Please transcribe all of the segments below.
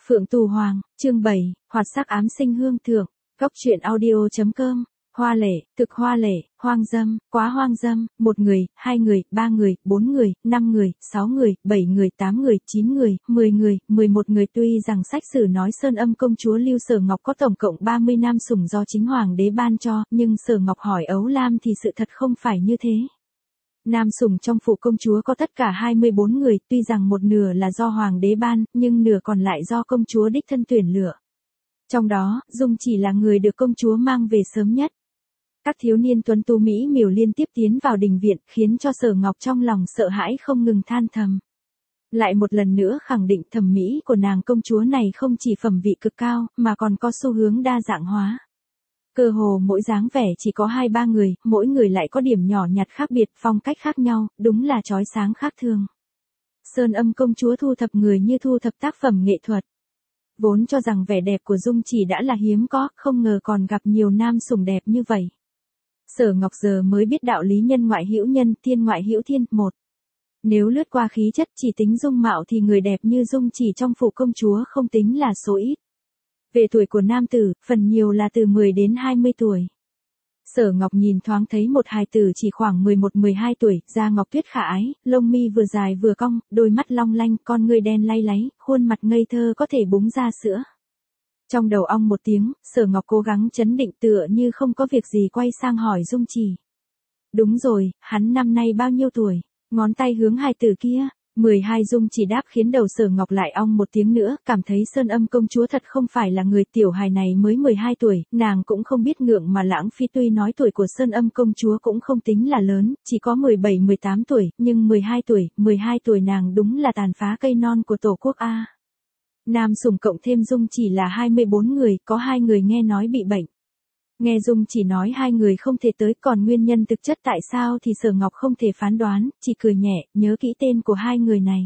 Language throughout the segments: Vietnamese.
Phượng Tù Hoàng, chương 7, Hoạt sắc ám sinh hương thượng, góc truyện audio.com, hoa lệ, thực hoa lệ, hoang dâm, quá hoang dâm, 1 người, 2 người, 3 người, 4 người, 5 người, 6 người, 7 người, 8 người, 9 người, 10 người, 11 người. Tuy rằng sách sử nói Sơn Âm công chúa Lưu Sở Ngọc có tổng cộng 30 nam sủng do chính hoàng đế ban cho, nhưng Sở Ngọc hỏi Ấu Lam thì sự thật không phải như thế. Nam sủng trong phủ công chúa có tất cả 24 người, tuy rằng một nửa là do hoàng đế ban, nhưng nửa còn lại do công chúa đích thân tuyển lựa. Trong đó, Dung chỉ là người được công chúa mang về sớm nhất. Các thiếu niên tuấn tú mỹ miều liên tiếp tiến vào đình viện, khiến cho Sở Ngọc trong lòng sợ hãi không ngừng than thầm. Lại một lần nữa khẳng định thẩm mỹ của nàng công chúa này không chỉ phẩm vị cực cao, mà còn có xu hướng đa dạng hóa. Cơ hồ mỗi dáng vẻ chỉ có 2-3 người, mỗi người lại có điểm nhỏ nhặt khác biệt, phong cách khác nhau, đúng là chói sáng khác thường. Sơn Âm công chúa thu thập người như thu thập tác phẩm nghệ thuật. Vốn cho rằng vẻ đẹp của Dung chỉ đã là hiếm có, không ngờ còn gặp nhiều nam sủng đẹp như vậy. Sở Ngọc giờ mới biết đạo lý nhân ngoại hữu nhân, thiên ngoại hữu thiên. 1. Nếu lướt qua khí chất chỉ tính dung mạo thì người đẹp như Dung chỉ trong phủ công chúa không tính là số ít. Về tuổi của nam tử, phần nhiều là từ 10 đến 20 tuổi. Sở Ngọc nhìn thoáng thấy một hài tử chỉ khoảng 11-12 tuổi, da ngọc tuyết khả ái, lông mi vừa dài vừa cong, đôi mắt long lanh, con ngươi đen lay láy, khuôn mặt ngây thơ có thể búng ra sữa. Trong đầu ong một tiếng, Sở Ngọc cố gắng trấn định tựa như không có việc gì quay sang hỏi Dung chỉ. Đúng rồi, hắn năm nay bao nhiêu tuổi? Ngón tay hướng hài tử kia. 12. Dung chỉ đáp khiến đầu Sở Ngọc lại ong một tiếng nữa, cảm thấy Sơn Âm công chúa thật không phải là người. Tiểu hài này mới 12 tuổi, nàng cũng không biết ngượng mà lãng phí. Tuy nói tuổi của Sơn Âm công chúa cũng không tính là lớn, chỉ có 17-18 tuổi, nhưng 12 tuổi nàng đúng là tàn phá cây non của tổ quốc A. Nam sủng cộng thêm Dung chỉ là 24 người, có 2 người nghe nói bị bệnh. Nghe Dung chỉ nói 2 người không thể tới, còn nguyên nhân thực chất tại sao thì Sở Ngọc không thể phán đoán, chỉ cười nhẹ, nhớ kỹ tên của 2 người này.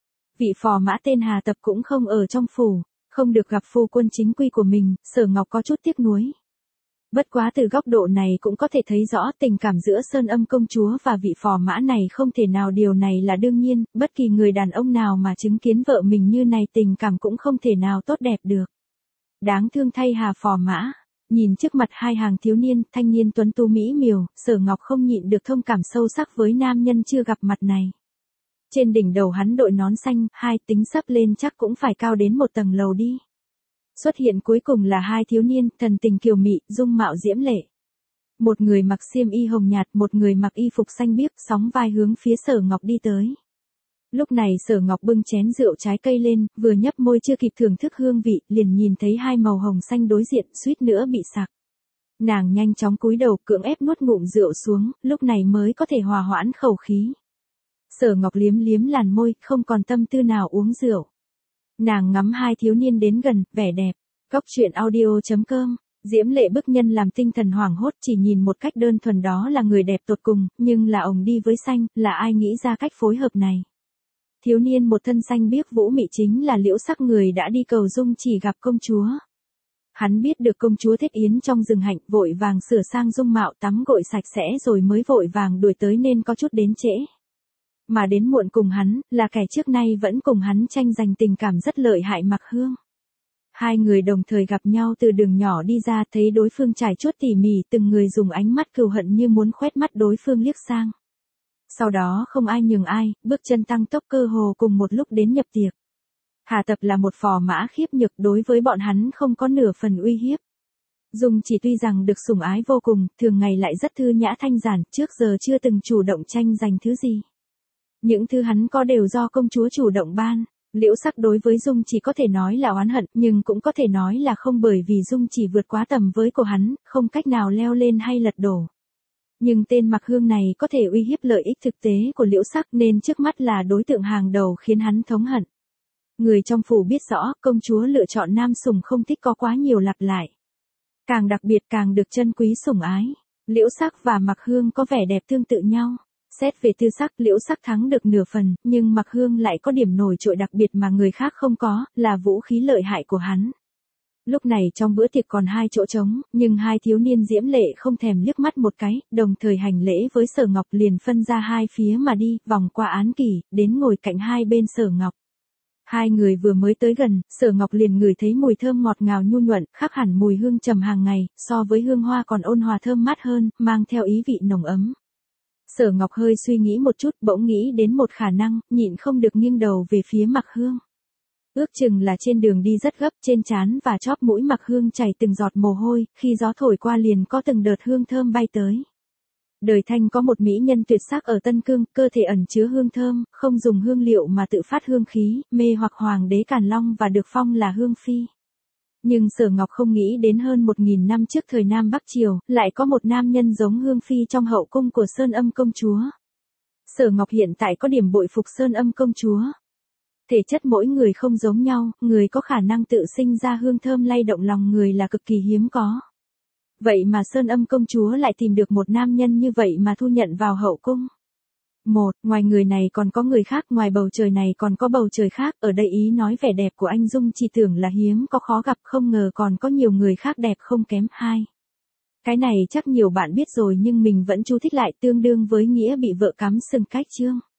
Vị phò mã tên Hà Tập cũng không ở trong phủ, không được gặp phu quân chính quy của mình, Sở Ngọc có chút tiếc nuối. Bất quá từ góc độ này cũng có thể thấy rõ tình cảm giữa Sơn Âm công chúa và vị phò mã này không thể nào, điều này là đương nhiên, bất kỳ người đàn ông nào mà chứng kiến vợ mình như này tình cảm cũng không thể nào tốt đẹp được. Đáng thương thay Hà phò mã. Nhìn trước mặt 2 hàng thiếu niên, thanh niên tuấn tú mỹ miều, Sở Ngọc không nhịn được thông cảm sâu sắc với nam nhân chưa gặp mặt này. Trên đỉnh đầu hắn đội nón xanh, tính sắp lên chắc cũng phải cao đến 1 tầng lầu đi. Xuất hiện cuối cùng là 2 thiếu niên, thần tình kiều mị, dung mạo diễm lệ. Một người mặc xiêm y hồng nhạt, một người mặc y phục xanh biếc, sóng vai hướng phía Sở Ngọc đi tới. Lúc này Sở Ngọc bưng chén rượu trái cây lên, vừa nhấp môi chưa kịp thưởng thức hương vị, liền nhìn thấy 2 màu hồng xanh đối diện, suýt nữa bị sặc. Nàng nhanh chóng cúi đầu, cưỡng ép nuốt ngụm rượu xuống, lúc này mới có thể hòa hoãn khẩu khí. Sở Ngọc liếm liếm làn môi, không còn tâm tư nào uống rượu. Nàng ngắm 2 thiếu niên đến gần, vẻ đẹp. Góc truyện audio.com, diễm lệ bức nhân làm tinh thần hoảng hốt, chỉ nhìn một cách đơn thuần đó là người đẹp tột cùng, nhưng là ồng đi với xanh, là ai nghĩ ra cách phối hợp này. Thiếu niên một thân xanh biếc vũ mị chính là Liễu Sắc, người đã đi cầu Dung chỉ gặp công chúa. Hắn biết được công chúa Thiết Yến trong rừng hạnh, vội vàng sửa sang dung mạo, tắm gội sạch sẽ rồi mới vội vàng đuổi tới nên có chút đến trễ. Mà đến muộn cùng hắn, là kẻ trước nay vẫn cùng hắn tranh giành tình cảm rất lợi hại Mặc Hương. 2 người đồng thời gặp nhau từ đường nhỏ đi ra, thấy đối phương trải chuốt tỉ mỉ, từng người dùng ánh mắt cừu hận như muốn khoét mắt đối phương liếc sang. Sau đó không ai nhường ai, bước chân tăng tốc cơ hồ cùng một lúc đến nhập tiệc. Hà Tập là một phò mã khiếp nhược, đối với bọn hắn không có nửa phần uy hiếp. Dung chỉ tuy rằng được sủng ái vô cùng, thường ngày lại rất thư nhã thanh giản, trước giờ chưa từng chủ động tranh giành thứ gì. Những thứ hắn có đều do công chúa chủ động ban. Liễu Sắc đối với Dung chỉ có thể nói là oán hận, nhưng cũng có thể nói là không, bởi vì Dung chỉ vượt quá tầm với của hắn, không cách nào leo lên hay lật đổ. Nhưng tên Mặc Hương này có thể uy hiếp lợi ích thực tế của Liễu Sắc, nên trước mắt là đối tượng hàng đầu khiến hắn thống hận. Người trong phủ biết rõ, công chúa lựa chọn nam sủng không thích có quá nhiều lặp lại. Càng đặc biệt càng được trân quý sủng ái. Liễu Sắc và Mặc Hương có vẻ đẹp tương tự nhau. Xét về tư sắc, Liễu Sắc thắng được nửa phần, nhưng Mặc Hương lại có điểm nổi trội đặc biệt mà người khác không có, là vũ khí lợi hại của hắn. Lúc này trong bữa tiệc còn 2 chỗ trống, nhưng 2 thiếu niên diễm lệ không thèm liếc mắt một cái, đồng thời hành lễ với Sở Ngọc, liền phân ra 2 phía mà đi, vòng qua án kỷ, đến ngồi cạnh 2 bên Sở Ngọc. Hai người vừa mới tới gần, Sở Ngọc liền ngửi thấy mùi thơm ngọt ngào nhu nhuận, khác hẳn mùi hương trầm hàng ngày, so với hương hoa còn ôn hòa thơm mát hơn, mang theo ý vị nồng ấm. Sở Ngọc hơi suy nghĩ một chút, bỗng nghĩ đến một khả năng, nhịn không được nghiêng đầu về phía Mạc Hương. Ước chừng là trên đường đi rất gấp, trên trán và chóp mũi Mạc Hương chảy từng giọt mồ hôi, khi gió thổi qua liền có từng đợt hương thơm bay tới. Đời Thanh có một mỹ nhân tuyệt sắc ở Tân Cương, cơ thể ẩn chứa hương thơm, không dùng hương liệu mà tự phát hương khí, mê hoặc hoàng đế Càn Long và được phong là hương phi. Nhưng Sở Ngọc không nghĩ đến hơn 1000 năm trước thời Nam Bắc Triều, lại có một nam nhân giống hương phi trong hậu cung của Sơn Âm công chúa. Sở Ngọc hiện tại có điểm bội phục Sơn Âm công chúa. Thể chất mỗi người không giống nhau, người có khả năng tự sinh ra hương thơm lay động lòng người là cực kỳ hiếm có. Vậy mà Sơn Âm công chúa lại tìm được một nam nhân như vậy mà thu nhận vào hậu cung. Ngoài người này còn có người khác, ngoài bầu trời này còn có bầu trời khác, ở đây ý nói vẻ đẹp của anh Dung chỉ tưởng là hiếm có khó gặp, không ngờ còn có nhiều người khác đẹp không kém. Cái này chắc nhiều bạn biết rồi nhưng mình vẫn chú thích lại, tương đương với nghĩa bị vợ cắm sừng cách chương.